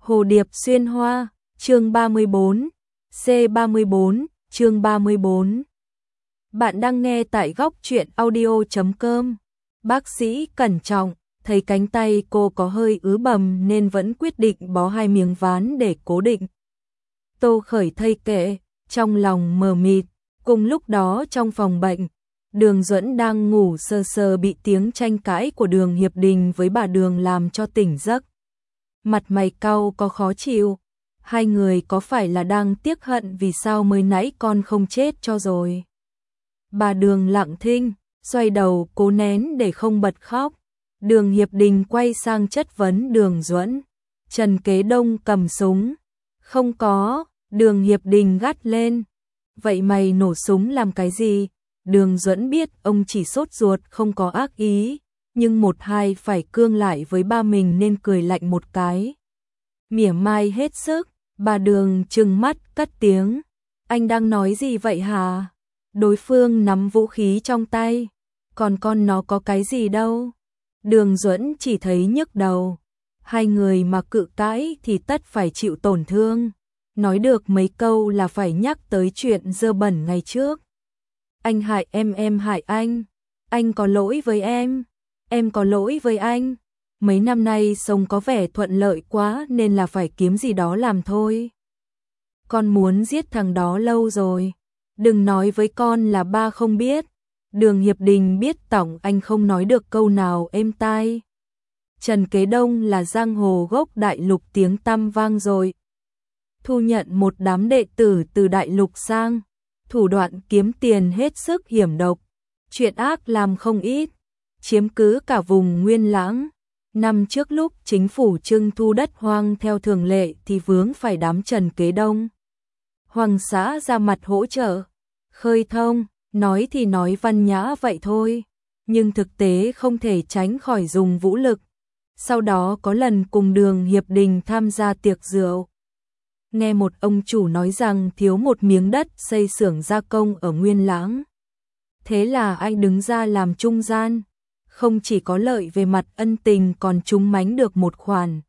Hồ điệp xuyên hoa, chương 34, C34, chương 34. Bạn đang nghe tại góc truyện audio.com. Bác sĩ cẩn trọng, thấy cánh tay cô có hơi ứ bầm nên vẫn quyết định bó 2 miếng ván để cố định. Tô Khởi thây kệ, trong lòng mờ mịt, cùng lúc đó trong phòng bệnh, Đường Duẫn đang ngủ sơ sơ bị tiếng tranh cãi của Đường Hiệp Đình với bà Đường làm cho tỉnh giấc. Mặt mày cau có khó chịu, hai người có phải là đang tiếc hận vì sao mới nãy con không chết cho rồi. Bà Đường lặng thinh, xoay đầu cố nén để không bật khóc. Đường Hiệp Đình quay sang chất vấn Đường Duẫn. Trần Kế Đông cầm súng. Không có, Đường Hiệp Đình gắt lên. Vậy mày nổ súng làm cái gì? Đường Duẫn biết ông chỉ sốt ruột không có ác ý, nhưng một hai phải cương lại với ba mình nên cười lạnh một cái. Mỉa mai hết sức, bà Đường trừng mắt cất tiếng. Anh đang nói gì vậy hả? Đối phương nắm vũ khí trong tay, còn con nó có cái gì đâu. Đường Duẫn chỉ thấy nhức đầu. Hai người mà cự cãi thì tất phải chịu tổn thương. Nói được mấy câu là phải nhắc tới chuyện dơ bẩn ngày trước. Anh hại em hại anh có lỗi với em có lỗi với anh. Mấy năm nay sống có vẻ thuận lợi quá nên là phải kiếm gì đó làm thôi. Con muốn giết thằng đó lâu rồi. Đừng nói với con là ba không biết. Đường Hiệp Đình biết tổng anh không nói được câu nào êm tai. Trần Kế Đông là giang hồ gốc đại lục tiếng tăm vang rồi. Thu nhận một đám đệ tử từ đại lục sang. Thủ đoạn kiếm tiền hết sức hiểm độc. Chuyện ác làm không ít. Chiếm cứ cả vùng Nguyên Lãng. Năm trước lúc chính phủ trưng thu đất hoang theo thường lệ thì vướng phải đám Trần Kế Đông. Hoàng xã ra mặt hỗ trợ. Khơi thông, nói thì nói văn nhã vậy thôi. Nhưng thực tế không thể tránh khỏi dùng vũ lực. Sau đó có lần cùng Đường Hiệp Đình tham gia tiệc rượu. Nghe một ông chủ nói rằng thiếu một miếng đất xây xưởng gia công ở Nguyên Lãng. Thế là anh đứng ra làm trung gian. Không chỉ có lợi về mặt ân tình còn trúng mánh được một khoản.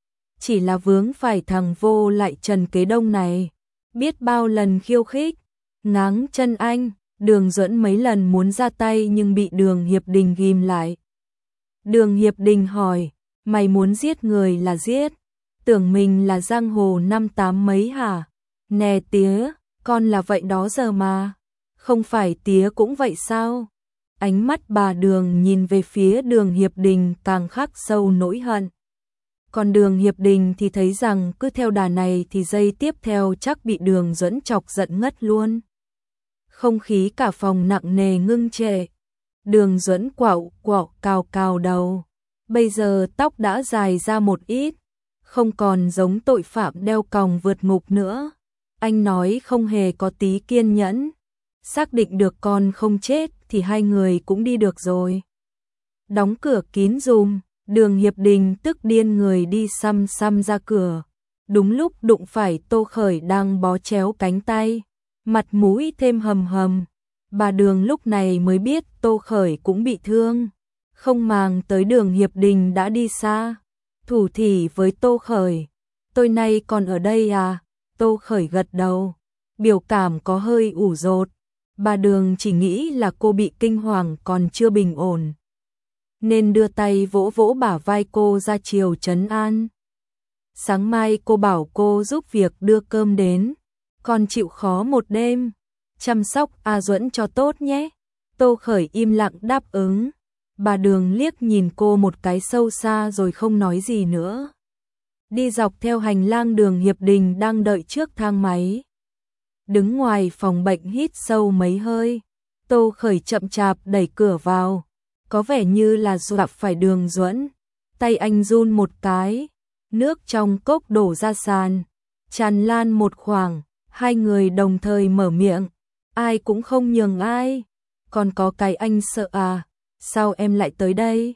Chỉ là vướng phải thằng vô lại Trần Kế Đông này. Biết bao lần khiêu khích, ngáng chân anh. Đường Duẫn mấy lần muốn ra tay nhưng bị Đường Hiệp Đình ghim lại. Đường Hiệp Đình hỏi, mày muốn giết người là giết, tưởng mình là giang hồ năm tám mấy hả? Nè tía, con là vậy đó giờ mà, không phải tía cũng vậy sao? Ánh mắt bà Đường nhìn về phía Đường Hiệp Đình càng khắc sâu nỗi hận. Còn Đường Hiệp Đình thì thấy rằng cứ theo đà này thì giây tiếp theo chắc bị Đường Duẫn chọc giận ngất luôn. Không khí cả phòng nặng nề ngưng trệ. Đường Duẫn quạo cào cào đầu. Bây giờ tóc đã dài ra một ít, không còn giống tội phạm đeo còng vượt ngục nữa. Anh nói không hề có tí kiên nhẫn. Xác định được con không chết thì hai người cũng đi được rồi. Đóng cửa kín dùm, Đường Hiệp Đình tức điên người đi xăm xăm ra cửa. Đúng lúc đụng phải Tô Khởi đang bó chéo cánh tay. Mặt mũi thêm hầm hầm. Bà Đường lúc này mới biết Tô Khởi cũng bị thương. Không màng tới Đường Hiệp Đình đã đi xa. Thủ thỉ với Tô Khởi. Tôi nay còn ở đây à? Tô Khởi gật đầu. Biểu cảm có hơi ủ rột. Bà Đường chỉ nghĩ là cô bị kinh hoàng còn chưa bình ổn. Nên đưa tay vỗ vỗ bả vai cô ra chiều trấn an. Sáng mai cô bảo cô giúp việc đưa cơm đến. Con chịu khó một đêm. Chăm sóc A Duẫn cho tốt nhé. Tô Khởi im lặng đáp ứng. Bà Đường liếc nhìn cô một cái sâu xa rồi không nói gì nữa. Đi dọc theo hành lang Đường Hiệp Đình đang đợi trước thang máy. Đứng ngoài phòng bệnh hít sâu mấy hơi. Tô Khởi chậm chạp đẩy cửa vào. Có vẻ như là gặp phải Đường Duẫn. Tay anh run một cái. Nước trong cốc đổ ra sàn. Tràn lan một khoảng. Hai người đồng thời mở miệng. Ai cũng không nhường ai. Còn có cái anh sợ à? Sao em lại tới đây?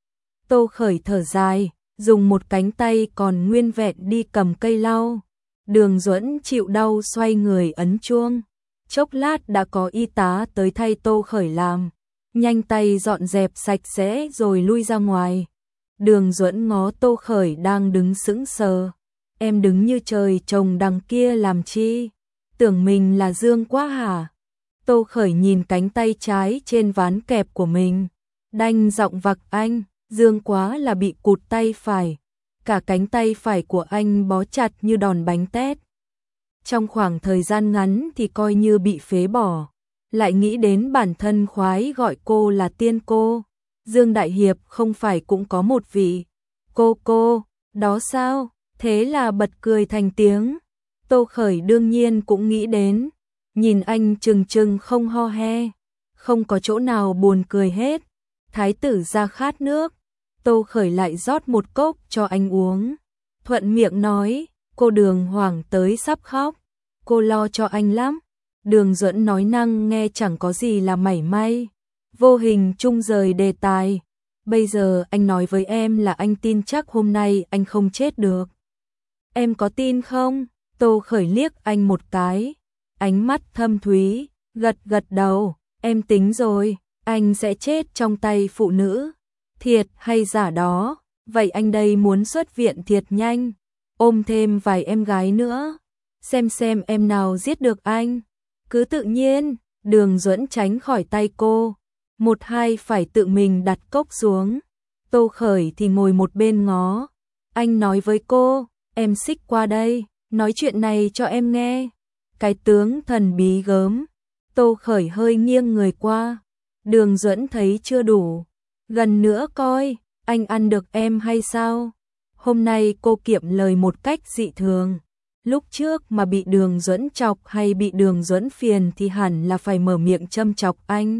Tô Khởi thở dài, dùng một cánh tay còn nguyên vẹn đi cầm cây lau. Đường Duẫn chịu đau xoay người ấn chuông. Chốc lát đã có y tá tới thay Tô Khởi làm. Nhanh tay dọn dẹp sạch sẽ rồi lui ra ngoài. Đường Duẫn ngó Tô Khởi đang đứng sững sờ. em đứng như trời trồng đằng kia làm chi? Tưởng mình là Dương quá hả? Tô Khởi nhìn cánh tay trái trên ván kẹp của mình, đanh giọng vặc anh, Dương quá là bị cụt tay phải, cả cánh tay phải của anh bó chặt như đòn bánh tét. Trong khoảng thời gian ngắn thì coi như bị phế bỏ, lại nghĩ đến bản thân khoái gọi cô là tiên cô. Dương Đại Hiệp không phải cũng có một vị cô, đó sao? Thế là bật cười thành tiếng. Tô Khởi đương nhiên cũng nghĩ đến, nhìn anh trừng trừng không ho he, không có chỗ nào buồn cười hết. Thái tử ra khát nước, Tô Khởi lại rót một cốc cho anh uống. Thuận miệng nói, cô Đường hoảng tới sắp khóc, cô lo cho anh lắm. Đường Duẫn nói năng nghe chẳng có gì là mảy may, vô hình chung rời đề tài. Bây giờ anh nói với em là anh tin chắc hôm nay anh không chết được. Em có tin không? Tô Khởi liếc anh một cái, ánh mắt thâm thúy, gật gật đầu, em tính rồi, anh sẽ chết trong tay phụ nữ. Thiệt hay giả đó, vậy anh đây muốn xuất viện thiệt nhanh, ôm thêm vài em gái nữa, xem em nào giết được anh. Cứ tự nhiên. Đường Duẫn tránh khỏi tay cô, một hai phải tự mình đặt cốc xuống. Tô Khởi thì ngồi một bên ngó. Anh nói với cô, em xích qua đây, nói chuyện này cho em nghe. Cái tướng thần bí gớm. Tô Khởi hơi nghiêng người qua. Đường Duẫn thấy chưa đủ, gần nữa coi, anh ăn được em hay sao? Hôm nay cô kiệm lời một cách dị thường. Lúc trước mà bị Đường Duẫn chọc hay bị Đường Duẫn phiền thì hẳn là phải mở miệng châm chọc anh.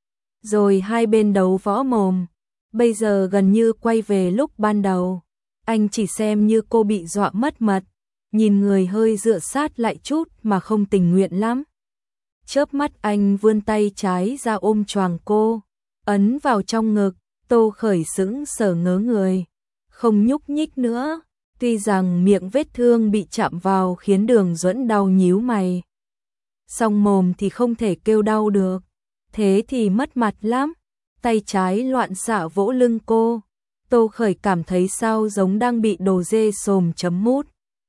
Rồi hai bên đấu võ mồm. Bây giờ gần như quay về lúc ban đầu. Anh chỉ xem như cô bị dọa mất mật, nhìn người hơi dựa sát lại chút mà không tình nguyện lắm. Chớp mắt anh vươn tay trái ra ôm choàng cô, ấn vào trong ngực. Tô Khởi sững sờ ngớ người, không nhúc nhích nữa. Tuy rằng miệng vết thương bị chạm vào khiến Đường Duẫn đau nhíu mày, song mồm thì không thể kêu đau được, thế thì mất mặt lắm. Tay trái loạn xạ vỗ lưng cô. Tô Khởi cảm thấy sao giống đang bị đồ dê xồm chấm mút.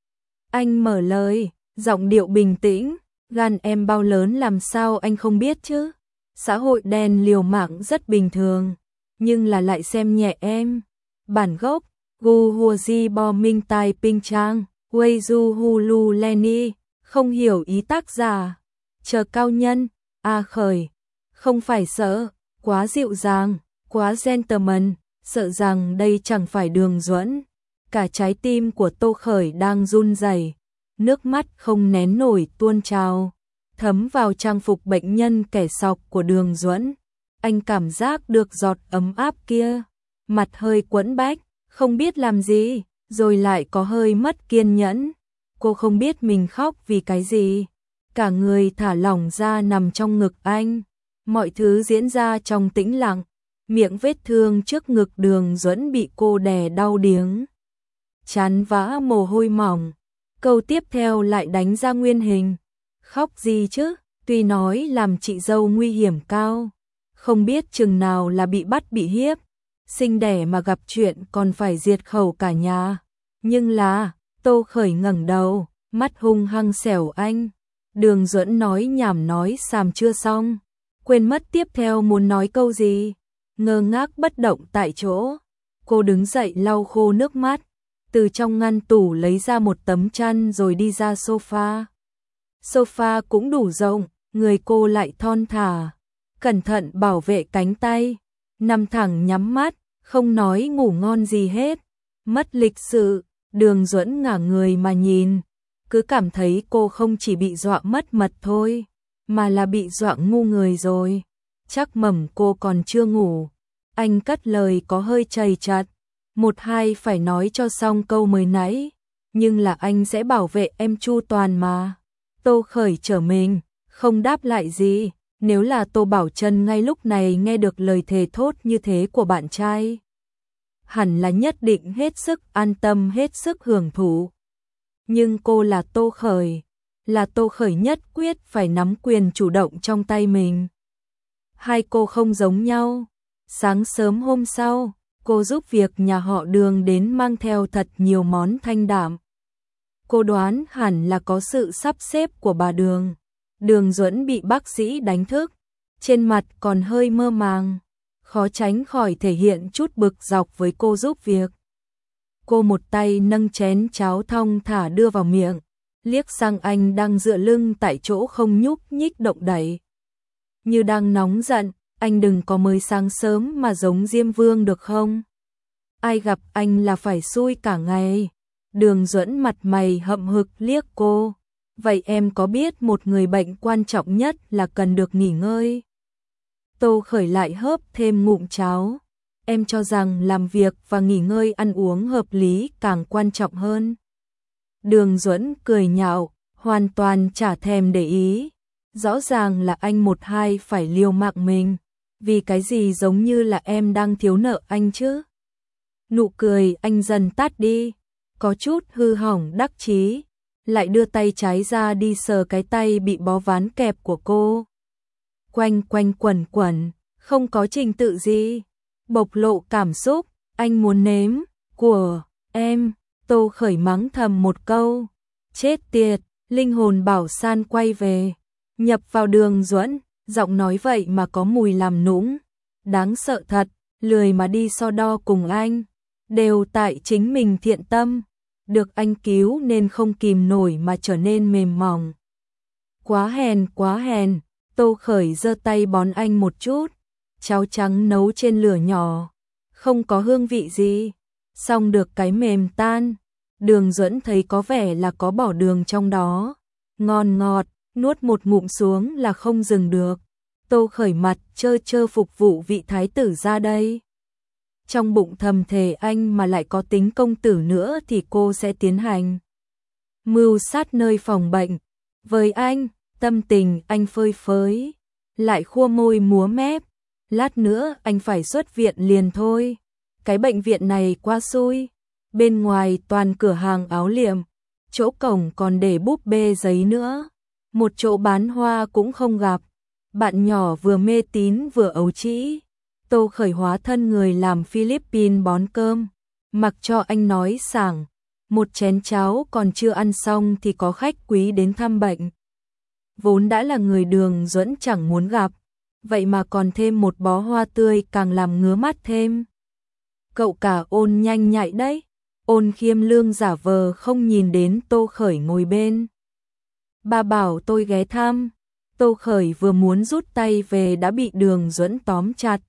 Anh mở lời, giọng điệu bình tĩnh, gan em bao lớn làm sao anh không biết chứ? Xã hội đen liều mạng rất bình thường, nhưng là lại xem nhẹ em. Bản gốc Gu Huoji Bo Minh Tai Ping Trang, Wei Du Hulu Lenny, không hiểu ý tác giả. Chờ cao nhân, Khởi, không phải sợ, quá dịu dàng, quá gentleman, sợ rằng đây chẳng phải Đường Duẫn. Cả trái tim của Tô Khởi đang run rẩy, nước mắt không nén nổi tuôn trào, thấm vào trang phục bệnh nhân kẻ sọc của Đường Duẫn. Anh cảm giác được giọt ấm áp kia, mặt hơi quẫn bách, không biết làm gì, rồi lại có hơi mất kiên nhẫn. Cô không biết mình khóc vì cái gì, cả người thả lỏng ra nằm trong ngực anh. Mọi thứ diễn ra trong tĩnh lặng, miệng vết thương trước ngực Đường Duẫn bị cô đè đau điếng, chán vã mồ hôi mỏng. Câu tiếp theo lại đánh ra nguyên hình. Khóc gì chứ, tuy nói làm chị dâu nguy hiểm cao, không biết chừng nào là bị bắt bị hiếp, sinh đẻ mà gặp chuyện còn phải diệt khẩu cả nhà. Nhưng là, Tô Khởi ngẩng đầu, mắt hung hăng xẻo anh. Đường Duẫn nói nhảm nói xàm chưa xong, quên mất tiếp theo muốn nói câu gì, ngơ ngác bất động tại chỗ. Cô đứng dậy lau khô nước mắt, từ trong ngăn tủ lấy ra một tấm chăn rồi đi ra sofa. Sofa cũng đủ rộng, người cô lại thon thả, cẩn thận bảo vệ cánh tay, nằm thẳng nhắm mắt, không nói ngủ ngon gì hết. Mất lịch sự, Đường Duẫn ngả người mà nhìn, cứ cảm thấy cô không chỉ bị dọa mất mật thôi, mà là bị dọa ngu người rồi. Chắc mẩm cô còn chưa ngủ. Anh cất lời có hơi chầy chật, một hai phải nói cho xong câu mới nãy, nhưng là anh sẽ bảo vệ em chu toàn mà. Tô Khởi trở mình, không đáp lại gì. Nếu là Tô Bảo Trân ngay lúc này nghe được lời thề thốt như thế của bạn trai, hẳn là nhất định hết sức an tâm, hết sức hưởng thụ. Nhưng cô là Tô Khởi, là Tô Khởi nhất quyết phải nắm quyền chủ động trong tay mình. Hai cô không giống nhau. Sáng sớm hôm sau, cô giúp việc nhà họ Đường đến mang theo thật nhiều món thanh đạm. Cô đoán hẳn là có sự sắp xếp của bà Đường. Đường Duẫn bị bác sĩ đánh thức, trên mặt còn hơi mơ màng, khó tránh khỏi thể hiện chút bực dọc với cô giúp việc. Cô một tay nâng chén cháo thong thả đưa vào miệng, liếc sang anh đang dựa lưng tại chỗ không nhúc nhích động đậy. Như đang nóng giận, anh đừng có mới sáng sớm mà giống Diêm Vương được không? Ai gặp anh là phải xui cả ngày. Đường Duẫn mặt mày hậm hực liếc cô. Vậy em có biết một người bệnh quan trọng nhất là cần được nghỉ ngơi? Tô Khởi lại hớp thêm ngụm cháo. Em cho rằng làm việc và nghỉ ngơi ăn uống hợp lý càng quan trọng hơn. Đường Duẫn cười nhạo, hoàn toàn chả thèm để ý. Rõ ràng là anh một hai phải liều mạng mình. Vì cái gì giống như là em đang thiếu nợ anh chứ? Nụ cười anh dần tắt đi, có chút hư hỏng đắc chí, lại đưa tay trái ra đi sờ cái tay bị bó ván kẹp của cô. Quanh quanh quẩn quẩn, không có trình tự gì, bộc lộ cảm xúc, anh muốn nếm của em. Tô Khởi mắng thầm một câu, chết tiệt, linh hồn bảo san quay về, nhập vào Đường Duẫn, giọng nói vậy mà có mùi làm nũng, đáng sợ thật, lười mà đi so đo cùng anh, đều tại chính mình thiện tâm, được anh cứu nên không kìm nổi mà trở nên mềm mỏng. Quá hèn, Tô Khởi giơ tay bón anh một chút, cháo trắng nấu trên lửa nhỏ, không có hương vị gì, xong được cái mềm tan. Đường Duẫn thấy có vẻ là có bỏ đường trong đó, ngon ngọt, nuốt một ngụm xuống là không dừng được. Tô Khởi mặt trơ trơ phục vụ vị thái tử ra đây. Trong bụng thầm thề anh mà lại có tính công tử nữa thì cô sẽ tiến hành mưu sát nơi phòng bệnh. Với anh, tâm tình anh phơi phới, lại khua môi múa mép, lát nữa anh phải xuất viện liền thôi. Cái bệnh viện này quá xui, bên ngoài toàn cửa hàng áo liệm, chỗ cổng còn để búp bê giấy nữa, một chỗ bán hoa cũng không gặp. Bạn nhỏ vừa mê tín vừa ấu trĩ. Tô Khởi hóa thân người làm Philippines bón cơm, mặc cho anh nói sảng, một chén cháo còn chưa ăn xong thì có khách quý đến thăm bệnh. Vốn đã là người Đường Duẫn chẳng muốn gặp, vậy mà còn thêm một bó hoa tươi càng làm ngứa mắt thêm. Cậu cả Ôn nhanh nhạy đấy. Ôn Khiêm Lương giả vờ không nhìn đến Tô Khởi ngồi bên. Bà bảo tôi ghé thăm. Tô Khởi vừa muốn rút tay về đã bị Đường Duẫn tóm chặt.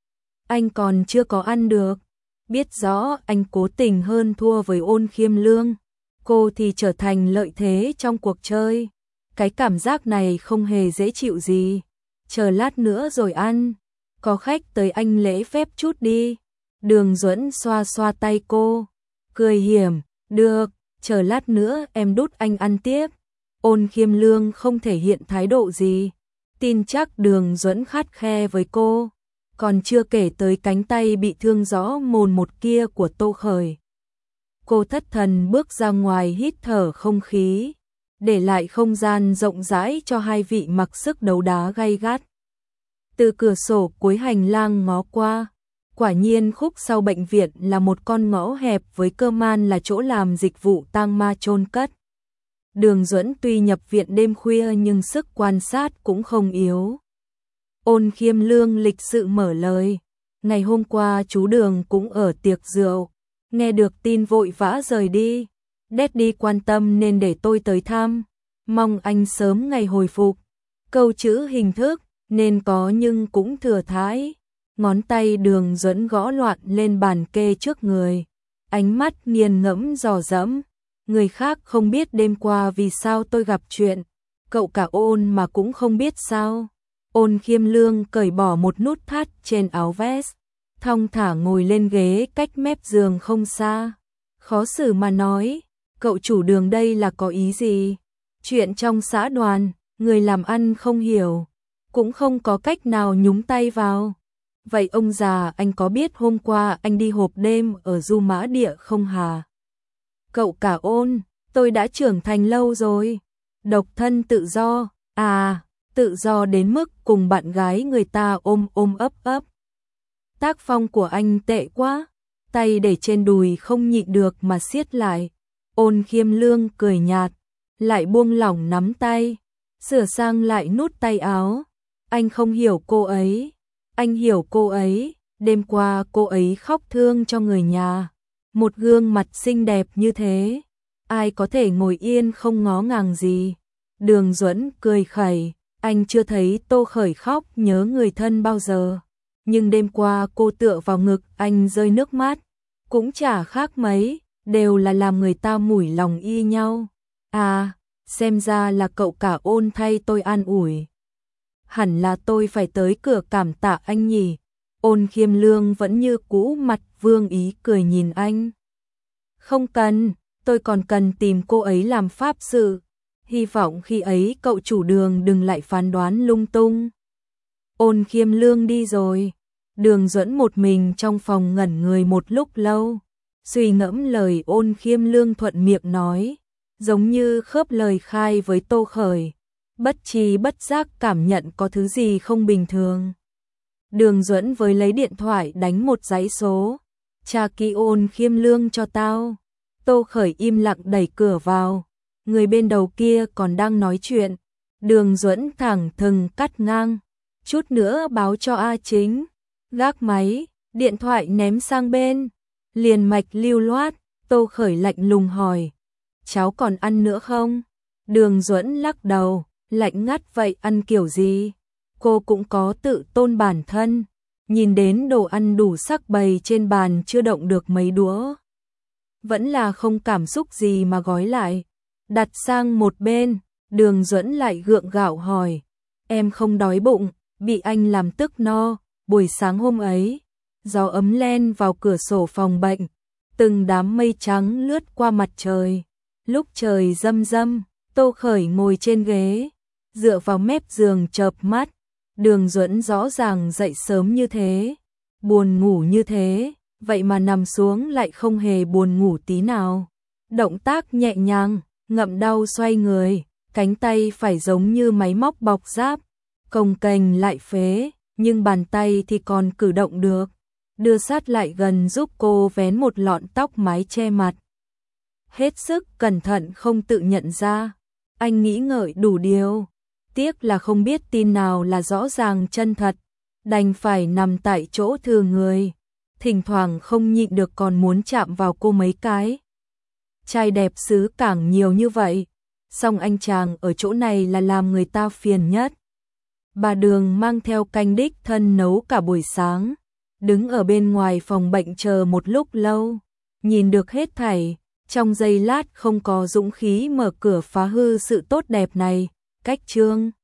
Anh còn chưa có ăn được. Biết rõ anh cố tình hơn thua với Ôn Khiêm Lương, cô thì trở thành lợi thế trong cuộc chơi. Cái cảm giác này không hề dễ chịu gì. Chờ lát nữa rồi ăn. Có khách tới anh lễ phép chút đi. Đường Duẫn xoa xoa tay cô, cười hiểm, được, chờ lát nữa em đút anh ăn tiếp. Ôn Khiêm Lương không thể hiện thái độ gì, tin chắc Đường Duẫn khắt khe với cô, còn chưa kể tới cánh tay bị thương rõ mồn một kia của Tô Khởi. Cô thất thần bước ra ngoài hít thở không khí, để lại không gian rộng rãi cho hai vị mặc sức đấu đá gay gắt. Từ cửa sổ cuối hành lang ngó qua, quả nhiên khúc sau bệnh viện là một con ngõ hẹp với cơ man là chỗ làm dịch vụ tang ma chôn cất. Đường Duẫn tuy nhập viện đêm khuya nhưng sức quan sát cũng không yếu. Ôn Khiêm Lương lịch sự mở lời, ngày hôm qua chú Đường cũng ở tiệc rượu, nghe được tin vội vã rời đi. Daddy quan tâm nên để tôi tới thăm, mong anh sớm ngày hồi phục. Câu chữ hình thức nên có nhưng cũng thừa thãi. Ngón tay Đường Duẫn gõ loạn lên bàn kê trước người, ánh mắt nghiền ngẫm dò dẫm. Người khác không biết đêm qua vì sao tôi gặp chuyện, cậu cả Ôn mà cũng không biết sao. Ôn Khiêm Lương cởi bỏ một nút thắt trên áo vest, thong thả ngồi lên ghế cách mép giường không xa. Khó xử mà nói, cậu chủ Đường đây là có ý gì? Chuyện trong xã đoàn, người làm ăn không hiểu, cũng không có cách nào nhúng tay vào. Vậy ông già anh có biết hôm qua anh đi hộp đêm ở Du Mã Địa không hả? Cậu cả Ôn, tôi đã trưởng thành lâu rồi. Độc thân tự do, tự do đến mức cùng bạn gái người ta ôm ôm ấp ấp. Tác phong của anh tệ quá, tay để trên đùi không nhịn được mà siết lại. Ôn Khiêm Lương cười nhạt, lại buông lỏng nắm tay, sửa sang lại nút tay áo. Anh không hiểu cô ấy, anh hiểu cô ấy, đêm qua cô ấy khóc thương cho người nhà. Một gương mặt xinh đẹp như thế, ai có thể ngồi yên không ngó ngàng gì. Đường Duẫn cười khẩy, anh chưa thấy Tô Khởi khóc nhớ người thân bao giờ. Nhưng đêm qua cô tựa vào ngực anh rơi nước mắt, cũng chả khác mấy, đều là làm người ta mủi lòng y nhau. À, xem ra là cậu cả Ôn thay tôi an ủi. Hẳn là tôi phải tới cửa cảm tạ anh nhỉ. Ôn Khiêm Lương vẫn như cũ, mặt vương ý cười nhìn anh. Không cần, tôi còn cần tìm cô ấy làm pháp sự. Hy vọng khi ấy cậu chủ Đường đừng lại phán đoán lung tung. Ôn Khiêm Lương đi rồi. Đường Duẫn một mình trong phòng ngẩn người một lúc lâu, suy ngẫm lời Ôn Khiêm Lương thuận miệng nói, giống như khớp lời khai với Tô Khởi, bất tri bất giác cảm nhận có thứ gì không bình thường. Đường Duẫn với lấy điện thoại đánh một dãy số, tra kỹ Ôn Khiêm Lương cho tao. Tô Khởi im lặng đẩy cửa vào, người bên đầu kia còn đang nói chuyện. Đường Duẫn thẳng thừng cắt ngang, chút nữa báo cho A Chính. Gác máy, điện thoại ném sang bên, liền mạch lưu loát. Tô Khởi lạnh lùng hỏi, cháu còn ăn nữa không? Đường Duẫn lắc đầu, lạnh ngắt, vậy ăn kiểu gì? Cô cũng có tự tôn bản thân, nhìn đến đồ ăn đủ sắc bày trên bàn chưa động được mấy đũa, vẫn là không cảm xúc gì mà gói lại, đặt sang một bên. Đường Duẫn lại gượng gạo hỏi, em không đói bụng, bị anh làm tức no. Buổi sáng hôm ấy, gió ấm len vào cửa sổ phòng bệnh, từng đám mây trắng lướt qua mặt trời. Lúc trời râm râm, Tô Khởi ngồi trên ghế, dựa vào mép giường chợp mắt. Đường Duẫn rõ ràng dậy sớm như thế, buồn ngủ như thế, vậy mà nằm xuống lại không hề buồn ngủ tí nào. Động tác nhẹ nhàng, ngậm đau xoay người, cánh tay phải giống như máy móc bọc giáp, cồng kềnh lại phế, nhưng bàn tay thì còn cử động được. Đưa sát lại gần giúp cô vén một lọn tóc mái che mặt. Hết sức cẩn thận không tự nhận ra. Anh nghĩ ngợi đủ điều, tiếc là không biết tin nào là rõ ràng chân thật, đành phải nằm tại chỗ thừa người. Thỉnh thoảng không nhịn được còn muốn chạm vào cô mấy cái. Trai đẹp xứ càng nhiều như vậy, song anh chàng ở chỗ này là làm người ta phiền nhất. Bà Đường mang theo canh đích thân nấu cả buổi sáng, đứng ở bên ngoài phòng bệnh chờ một lúc lâu, nhìn được hết thảy, trong giây lát không có dũng khí mở cửa phá hư sự tốt đẹp này. Cách chương